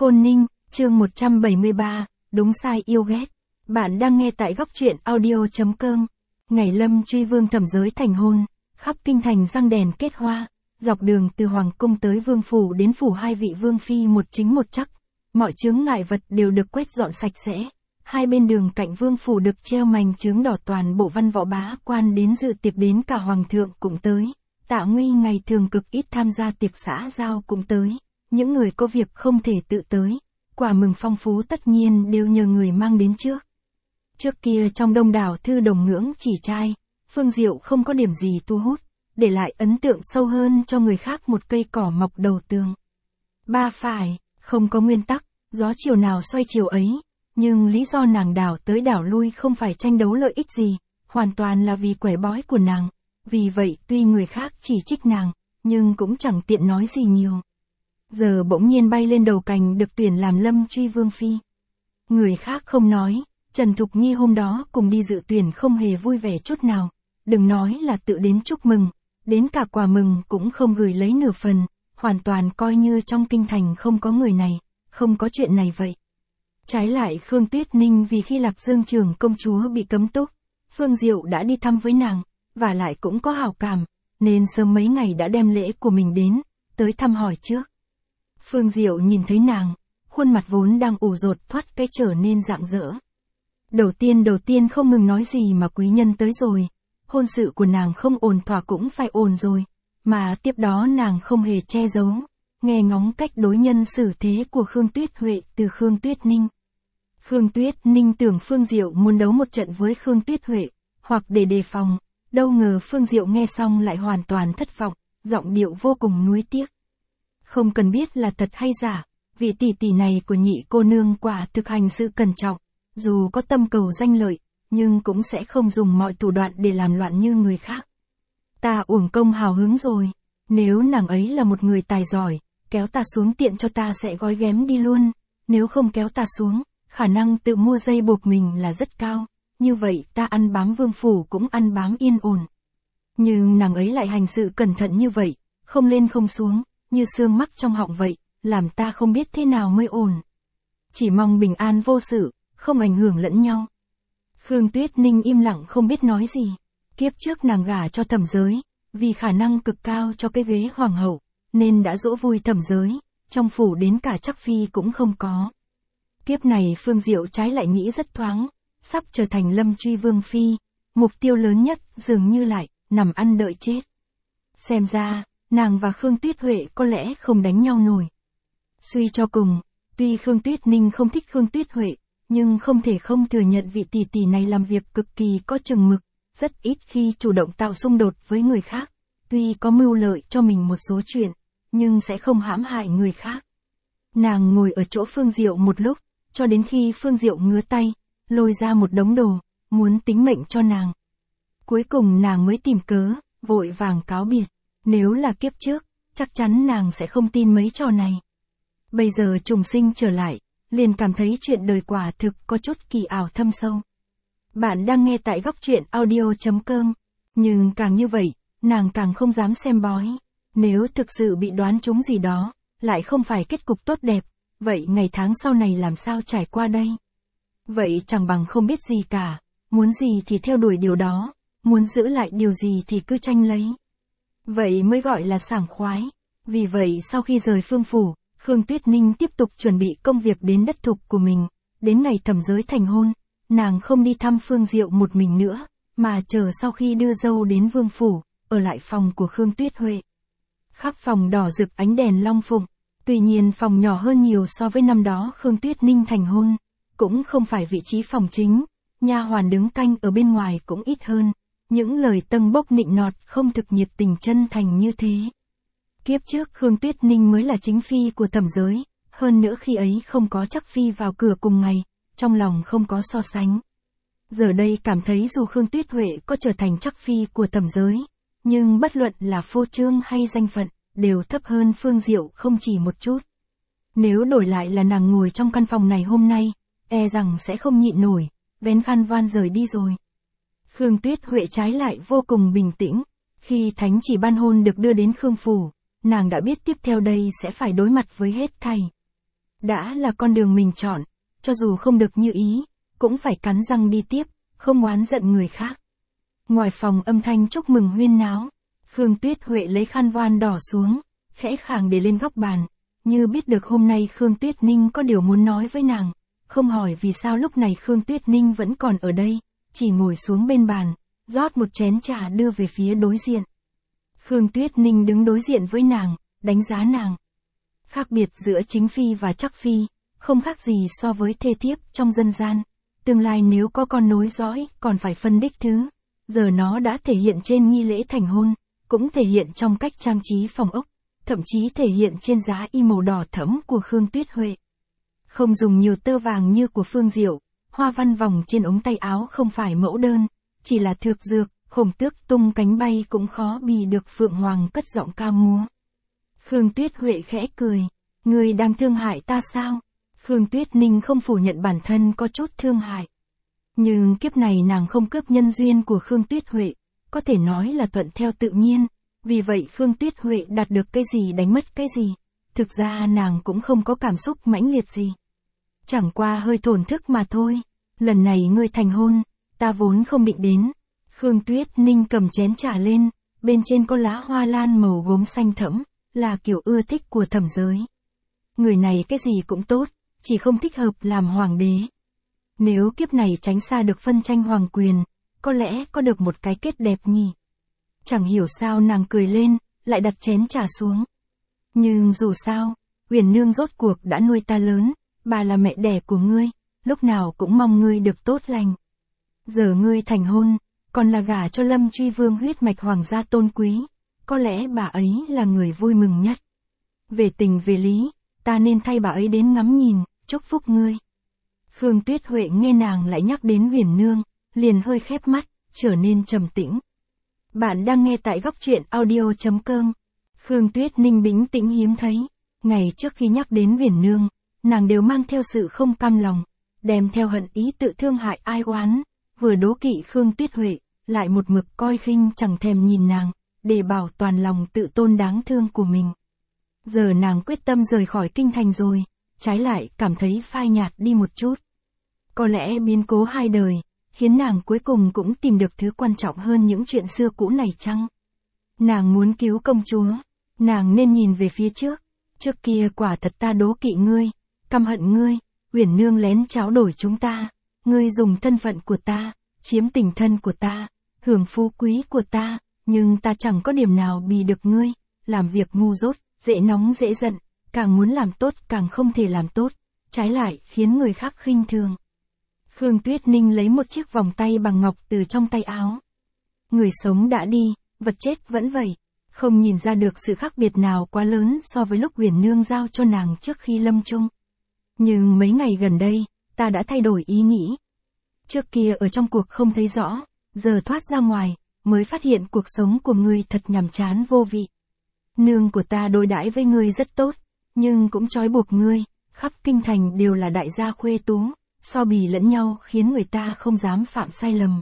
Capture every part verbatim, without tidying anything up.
Khôn Ninh, chương một trăm bảy mươi ba, đúng sai yêu ghét. Bạn đang nghe tại góc truyện audio.com. Ngày Lâm truy vương thẩm giới thành hôn, khắp kinh thành răng đèn kết hoa, dọc đường từ hoàng cung tới vương phủ đến phủ hai vị vương phi một chính một chắc. Mọi chướng ngại vật đều được quét dọn sạch sẽ. Hai bên đường cạnh vương phủ được treo mảnh chướng đỏ, toàn bộ văn võ bá quan đến dự tiệc, đến cả hoàng thượng cũng tới. Tạ Nguy ngày thường cực ít tham gia tiệc xã giao cũng tới. Những người có việc không thể tự tới, quà mừng phong phú tất nhiên đều nhờ người mang đến trước. Trước kia trong đông đảo thư đồng ngưỡng chỉ trai, Phương Diệu không có điểm gì thu hút, để lại ấn tượng sâu hơn cho người khác một cây cỏ mọc đầu tường. Ba phải, không có nguyên tắc, gió chiều nào xoay chiều ấy, nhưng lý do nàng đảo tới đảo lui không phải tranh đấu lợi ích gì, hoàn toàn là vì quẻ bói của nàng. Vì vậy tuy người khác chỉ trích nàng, nhưng cũng chẳng tiện nói gì nhiều. Giờ bỗng nhiên bay lên đầu cành được tuyển làm Lâm truy vương phi. Người khác không nói, Trần Thục Nhi hôm đó cùng đi dự tuyển không hề vui vẻ chút nào. Đừng nói là tự đến chúc mừng, đến cả quà mừng cũng không gửi lấy nửa phần, hoàn toàn coi như trong kinh thành không có người này, không có chuyện này vậy. Trái lại Khương Tuyết Ninh vì khi Lạc Dương trưởng công chúa bị cấm túc, Phương Diệu đã đi thăm với nàng, và lại cũng có hảo cảm, nên sớm mấy ngày đã đem lễ của mình đến, tới thăm hỏi trước. Phương Diệu nhìn thấy nàng, khuôn mặt vốn đang ủ rột thoát cái trở nên rạng rỡ. Đầu tiên đầu tiên không ngừng nói gì mà quý nhân tới rồi, hôn sự của nàng không ổn thỏa cũng phải ổn rồi, mà tiếp đó nàng không hề che giấu, nghe ngóng cách đối nhân xử thế của Khương Tuyết Huệ từ Khương Tuyết Ninh. Khương Tuyết Ninh tưởng Phương Diệu muốn đấu một trận với Khương Tuyết Huệ, hoặc để đề phòng, đâu ngờ Phương Diệu nghe xong lại hoàn toàn thất vọng, giọng điệu vô cùng nuối tiếc. Không cần biết là thật hay giả, vị tỷ tỷ này của nhị cô nương quả thực hành sự cẩn trọng, dù có tâm cầu danh lợi, nhưng cũng sẽ không dùng mọi thủ đoạn để làm loạn như người khác. Ta uổng công hào hứng rồi, nếu nàng ấy là một người tài giỏi, kéo ta xuống tiện cho ta sẽ gói ghém đi luôn, nếu không kéo ta xuống, khả năng tự mua dây buộc mình là rất cao, như vậy ta ăn bám vương phủ cũng ăn bám yên ổn. Nhưng nàng ấy lại hành sự cẩn thận như vậy, không lên không xuống, như xương mắc trong họng vậy, làm ta không biết thế nào mới ổn. Chỉ mong bình an vô sự, không ảnh hưởng lẫn nhau. Khương Tuyết Ninh im lặng không biết nói gì. Kiếp trước nàng gả cho Thẩm Giới, vì khả năng cực cao cho cái ghế hoàng hậu, nên đã dỗ vui Thẩm Giới, trong phủ đến cả chắc phi cũng không có. Kiếp này Phương Diệu trái lại nghĩ rất thoáng, sắp trở thành Lâm truy vương phi, mục tiêu lớn nhất dường như lại nằm ăn đợi chết. Xem ra, nàng và Khương Tuyết Huệ có lẽ không đánh nhau nổi. Suy cho cùng, tuy Khương Tuyết Ninh không thích Khương Tuyết Huệ, nhưng không thể không thừa nhận vị tỷ tỷ này làm việc cực kỳ có chừng mực, rất ít khi chủ động tạo xung đột với người khác, tuy có mưu lợi cho mình một số chuyện, nhưng sẽ không hãm hại người khác. Nàng ngồi ở chỗ Phương Diệu một lúc, cho đến khi Phương Diệu ngứa tay, lôi ra một đống đồ, muốn tính mệnh cho nàng. Cuối cùng nàng mới tìm cớ, vội vàng cáo biệt. Nếu là kiếp trước, chắc chắn nàng sẽ không tin mấy trò này. Bây giờ trùng sinh trở lại, liền cảm thấy chuyện đời quả thực có chút kỳ ảo thâm sâu. Bạn đang nghe tại góc truyện audio.com. Nhưng càng như vậy, nàng càng không dám xem bói. Nếu thực sự bị đoán trúng gì đó, lại không phải kết cục tốt đẹp, vậy ngày tháng sau này làm sao trải qua đây? Vậy chẳng bằng không biết gì cả, muốn gì thì theo đuổi điều đó, muốn giữ lại điều gì thì cứ tranh lấy. Vậy mới gọi là sảng khoái. Vì vậy sau khi rời Phương phủ, Khương Tuyết Ninh tiếp tục chuẩn bị công việc đến đất thục của mình. Đến ngày Thẩm Giới thành hôn, nàng không đi thăm Phương Diệu một mình nữa, mà chờ sau khi đưa dâu đến vương phủ, ở lại phòng của Khương Tuyết Huệ. Khắp phòng đỏ rực ánh đèn long phụng, tuy nhiên phòng nhỏ hơn nhiều so với năm đó Khương Tuyết Ninh thành hôn, cũng không phải vị trí phòng chính, nha hoàn đứng canh ở bên ngoài cũng ít hơn. Những lời tâng bốc nịnh nọt không thực nhiệt tình chân thành như thế. Kiếp trước Khương Tuyết Ninh mới là chính phi của Thẩm Giới, hơn nữa khi ấy không có chắc phi vào cửa cùng ngày, trong lòng không có so sánh. Giờ đây cảm thấy dù Khương Tuyết Huệ có trở thành chắc phi của Thẩm Giới, nhưng bất luận là phô trương hay danh phận, đều thấp hơn Phương Diệu không chỉ một chút. Nếu đổi lại là nàng ngồi trong căn phòng này hôm nay, e rằng sẽ không nhịn nổi, vén khăn voan rời đi rồi. Khương Tuyết Huệ trái lại vô cùng bình tĩnh, khi thánh chỉ ban hôn được đưa đến Khương phủ, nàng đã biết tiếp theo đây sẽ phải đối mặt với hết thảy. Đã là con đường mình chọn, cho dù không được như ý, cũng phải cắn răng đi tiếp, không oán giận người khác. Ngoài phòng âm thanh chúc mừng huyên náo, Khương Tuyết Huệ lấy khăn voan đỏ xuống, khẽ khàng để lên góc bàn, như biết được hôm nay Khương Tuyết Ninh có điều muốn nói với nàng, không hỏi vì sao lúc này Khương Tuyết Ninh vẫn còn ở đây, chỉ ngồi xuống bên bàn, rót một chén trà đưa về phía đối diện. Khương Tuyết Ninh đứng đối diện với nàng, đánh giá nàng. Khác biệt giữa chính phi và trắc phi, không khác gì so với thê thiếp trong dân gian. Tương lai nếu có con nối dõi, còn phải phân đích thứ. Giờ nó đã thể hiện trên nghi lễ thành hôn, cũng thể hiện trong cách trang trí phòng ốc, thậm chí thể hiện trên giá y màu đỏ thẫm của Khương Tuyết Huệ. Không dùng nhiều tơ vàng như của Phương Diệu, hoa văn vòng trên ống tay áo không phải mẫu đơn, chỉ là thược dược, khổng tước tung cánh bay cũng khó bì được Phượng Hoàng cất giọng ca múa. Khương Tuyết Huệ khẽ cười, người đang thương hại ta sao? Khương Tuyết Ninh không phủ nhận bản thân có chút thương hại. Nhưng kiếp này nàng không cướp nhân duyên của Khương Tuyết Huệ, có thể nói là thuận theo tự nhiên, vì vậy Khương Tuyết Huệ đạt được cái gì đánh mất cái gì. Thực ra nàng cũng không có cảm xúc mãnh liệt gì. Chẳng qua hơi thổn thức mà thôi, lần này ngươi thành hôn, ta vốn không định đến. Khương Tuyết Ninh cầm chén trà lên, bên trên có lá hoa lan màu gốm xanh thẫm, là kiểu ưa thích của Thẩm Giới. Người này cái gì cũng tốt, chỉ không thích hợp làm hoàng đế. Nếu kiếp này tránh xa được phân tranh hoàng quyền, có lẽ có được một cái kết đẹp nhỉ. Chẳng hiểu sao nàng cười lên, lại đặt chén trà xuống. Nhưng dù sao, Uyển Nương rốt cuộc đã nuôi ta lớn, bà là mẹ đẻ của ngươi, lúc nào cũng mong ngươi được tốt lành. Giờ ngươi thành hôn, còn là gả cho Lâm Truy Vương huyết mạch hoàng gia tôn quý, có lẽ bà ấy là người vui mừng nhất. Về tình về lý, ta nên thay bà ấy đến ngắm nhìn, chúc phúc ngươi. Khương Tuyết Huệ nghe nàng lại nhắc đến Uyển Nương, liền hơi khép mắt, trở nên trầm tĩnh. Bạn đang nghe tại góc truyện audio chấm com. Khương Tuyết Ninh bình tĩnh hiếm thấy, ngày trước khi nhắc đến Uyển Nương, nàng đều mang theo sự không cam lòng, đem theo hận ý tự thương hại ai oán, vừa đố kỵ Khương Tuyết Huệ, lại một mực coi khinh chẳng thèm nhìn nàng, để bảo toàn lòng tự tôn đáng thương của mình. Giờ nàng quyết tâm rời khỏi kinh thành rồi, trái lại cảm thấy phai nhạt đi một chút. Có lẽ biến cố hai đời, khiến nàng cuối cùng cũng tìm được thứ quan trọng hơn những chuyện xưa cũ này chăng? Nàng muốn cứu công chúa, nàng nên nhìn về phía trước. Trước kia quả thật ta đố kỵ ngươi, căm hận ngươi, Uyển Nương lén tráo đổi chúng ta, ngươi dùng thân phận của ta, chiếm tình thân của ta, hưởng phú quý của ta, nhưng ta chẳng có điểm nào bì được ngươi, làm việc ngu dốt, dễ nóng dễ giận, càng muốn làm tốt càng không thể làm tốt, trái lại khiến người khác khinh thường. Khương Tuyết Ninh lấy một chiếc vòng tay bằng ngọc từ trong tay áo. Người sống đã đi, vật chết vẫn vậy, không nhìn ra được sự khác biệt nào quá lớn so với lúc Uyển Nương giao cho nàng trước khi lâm chung. Nhưng mấy ngày gần đây, ta đã thay đổi ý nghĩ. Trước kia ở trong cuộc không thấy rõ, giờ thoát ra ngoài, mới phát hiện cuộc sống của ngươi thật nhàm chán vô vị. Nương của ta đối đãi với ngươi rất tốt, nhưng cũng trói buộc ngươi, khắp kinh thành đều là đại gia khuê tú, so bì lẫn nhau khiến người ta không dám phạm sai lầm.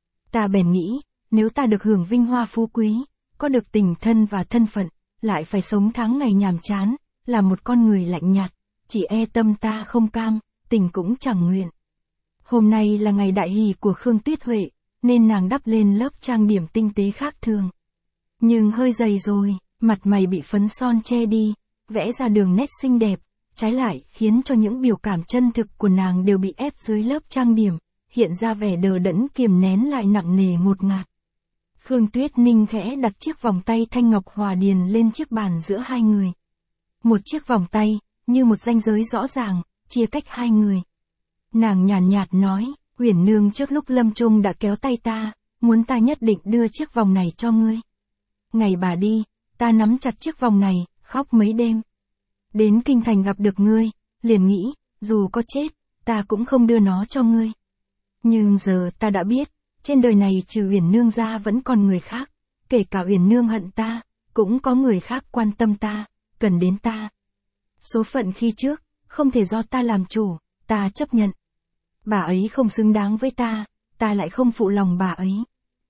Ta bèn nghĩ, nếu ta được hưởng vinh hoa phú quý, có được tình thân và thân phận, lại phải sống tháng ngày nhàm chán, là một con người lạnh nhạt, chỉ e tâm ta không cam, tình cũng chẳng nguyện. Hôm nay là ngày đại hỷ của Khương Tuyết Huệ, nên nàng đắp lên lớp trang điểm tinh tế khác thường. Nhưng hơi dày rồi, mặt mày bị phấn son che đi, vẽ ra đường nét xinh đẹp, trái lại khiến cho những biểu cảm chân thực của nàng đều bị ép dưới lớp trang điểm, hiện ra vẻ đờ đẫn kiềm nén lại nặng nề ngột ngạt. Khương Tuyết Ninh khẽ đặt chiếc vòng tay thanh ngọc hòa điền lên chiếc bàn giữa hai người. Một chiếc vòng tay, như một ranh giới rõ ràng, chia cách hai người. Nàng nhàn nhạt nói, Uyển Nương trước lúc lâm chung đã kéo tay ta, muốn ta nhất định đưa chiếc vòng này cho ngươi. Ngày bà đi, ta nắm chặt chiếc vòng này, khóc mấy đêm. Đến kinh thành gặp được ngươi, liền nghĩ, dù có chết, ta cũng không đưa nó cho ngươi. Nhưng giờ ta đã biết, trên đời này trừ Uyển Nương ra vẫn còn người khác, kể cả Uyển Nương hận ta, cũng có người khác quan tâm ta, cần đến ta. Số phận khi trước, không thể do ta làm chủ, ta chấp nhận. Bà ấy không xứng đáng với ta, ta lại không phụ lòng bà ấy.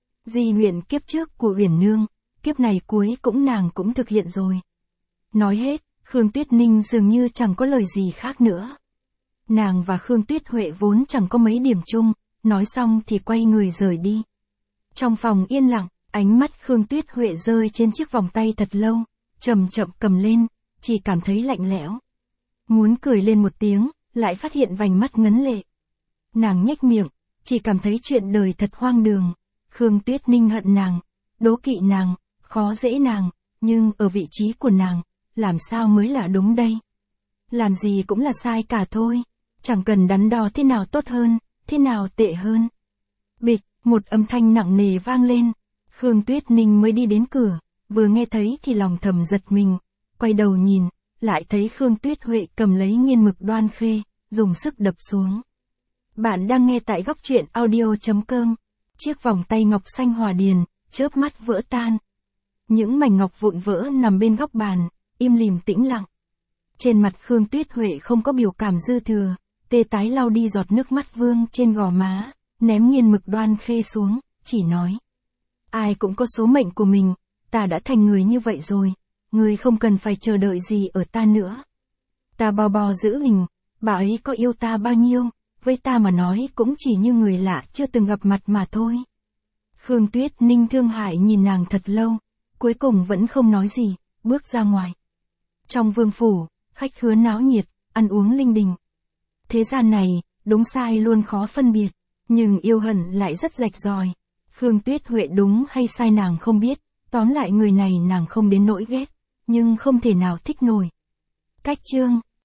Di nguyện kiếp trước của Uyển Nương, kiếp này cuối cũng nàng cũng thực hiện rồi. Nói hết, Khương Tuyết Ninh dường như chẳng có lời gì khác nữa. Nàng và Khương Tuyết Huệ vốn chẳng có mấy điểm chung, nói xong thì quay người rời đi. Trong phòng yên lặng, ánh mắt Khương Tuyết Huệ rơi trên chiếc vòng tay thật lâu, chậm chậm cầm lên, chỉ cảm thấy lạnh lẽo. Muốn cười lên một tiếng, lại phát hiện vành mắt ngấn lệ. Nàng nhếch miệng, chỉ cảm thấy chuyện đời thật hoang đường. Khương Tuyết Ninh hận nàng, đố kỵ nàng, khó dễ nàng, nhưng ở vị trí của nàng, làm sao mới là đúng đây? Làm gì cũng là sai cả thôi, chẳng cần đắn đo thế nào tốt hơn, thế nào tệ hơn. Bịch, một âm thanh nặng nề vang lên. Khương Tuyết Ninh mới đi đến cửa, vừa nghe thấy thì lòng thầm giật mình, quay đầu nhìn, lại thấy Khương Tuyết Huệ cầm lấy nghiên mực đoan khê, dùng sức đập xuống. Bạn đang nghe tại góc truyện audio.com. Chiếc vòng tay ngọc xanh hòa điền, chớp mắt vỡ tan. Những mảnh ngọc vụn vỡ nằm bên góc bàn, im lìm tĩnh lặng. Trên mặt Khương Tuyết Huệ không có biểu cảm dư thừa, tê tái lau đi giọt nước mắt vương trên gò má, ném nghiên mực đoan khê xuống, chỉ nói. Ai cũng có số mệnh của mình, ta đã thành người như vậy rồi, người không cần phải chờ đợi gì ở ta nữa. Ta bò bò giữ hình, bà ấy có yêu ta bao nhiêu, với ta mà nói cũng chỉ như người lạ chưa từng gặp mặt mà thôi. Khương Tuyết Ninh thương hại nhìn nàng thật lâu, cuối cùng vẫn không nói gì, bước ra ngoài. Trong vương phủ, khách khứa náo nhiệt, ăn uống linh đình. Thế gian này, đúng sai luôn khó phân biệt, nhưng yêu hận lại rất rạch ròi. Khương Tuyết Huệ đúng hay sai nàng không biết, tóm lại người này nàng không đến nỗi ghét, nhưng không thể nào thích nổi. Cách chương